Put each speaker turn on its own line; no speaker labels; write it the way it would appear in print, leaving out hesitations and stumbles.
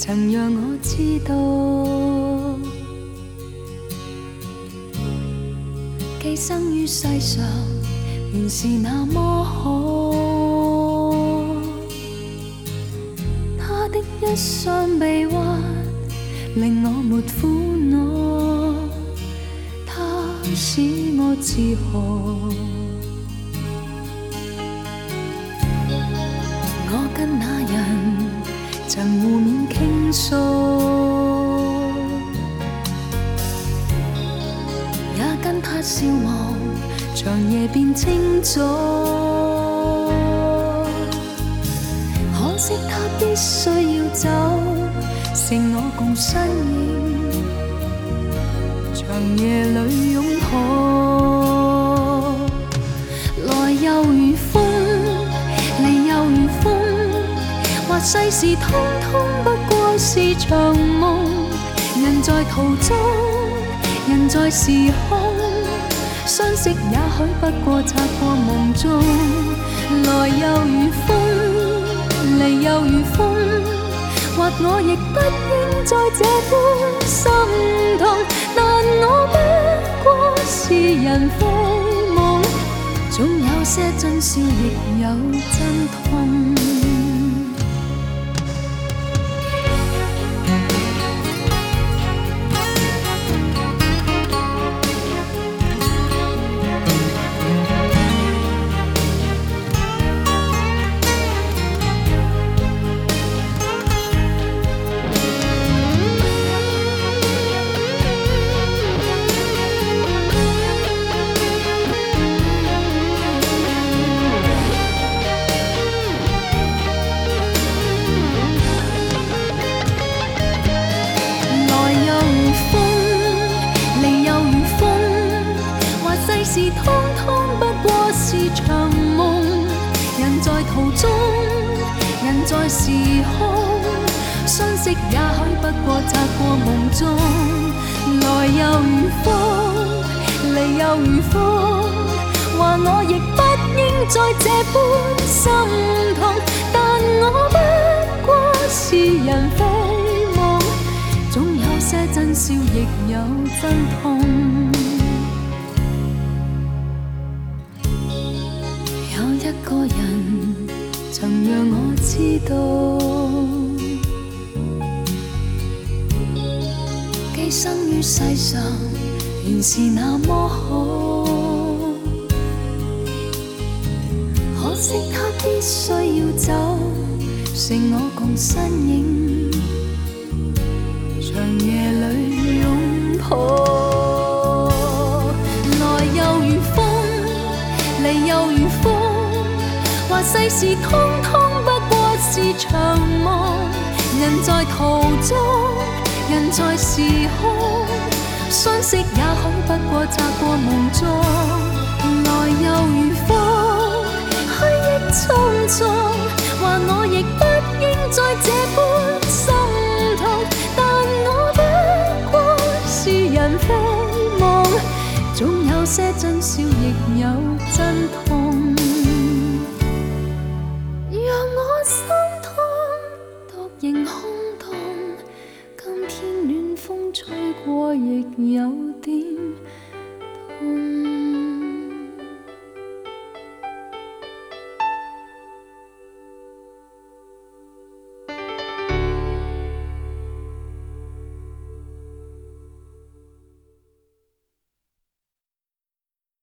曾让我知道，寄生於世上原是那麼好。他的一雙臂彎令我沒苦惱，他使我自豪。我跟那人曾互勉傾訴，也跟他笑望長夜變清早。可惜他必須要走，剩我共身影，長夜裏擁抱。來又如風，離又如風，或世事通通不過是場夢。人在途中，人在時空，相識也許不過擦過夢中。來又如風，離又如風，或我亦不應再這般心痛。但我不過是人非夢，總有些真笑亦有真痛。是通通不過是場夢，人在途中，人在時空，相識也許不過擦過夢中。來又如風，離又如風，話我亦不應再這般心痛。但我不過是人非夢，總有些真笑亦有真痛。一個人曾讓我知道，寄生於世上原是那麼好。可惜他必須要走，剩我共身影，長夜裏擁抱。來又如風，離又如風，話世事通通不過是場夢。人在途中，人在時空，相識也許不過擦過夢中。來又如風，虛憶匆匆，話我亦不應再這般心痛。但我不過是人非夢，總有些真笑亦有真痛。心痛，獨仍空洞。今天暖風吹過，亦有點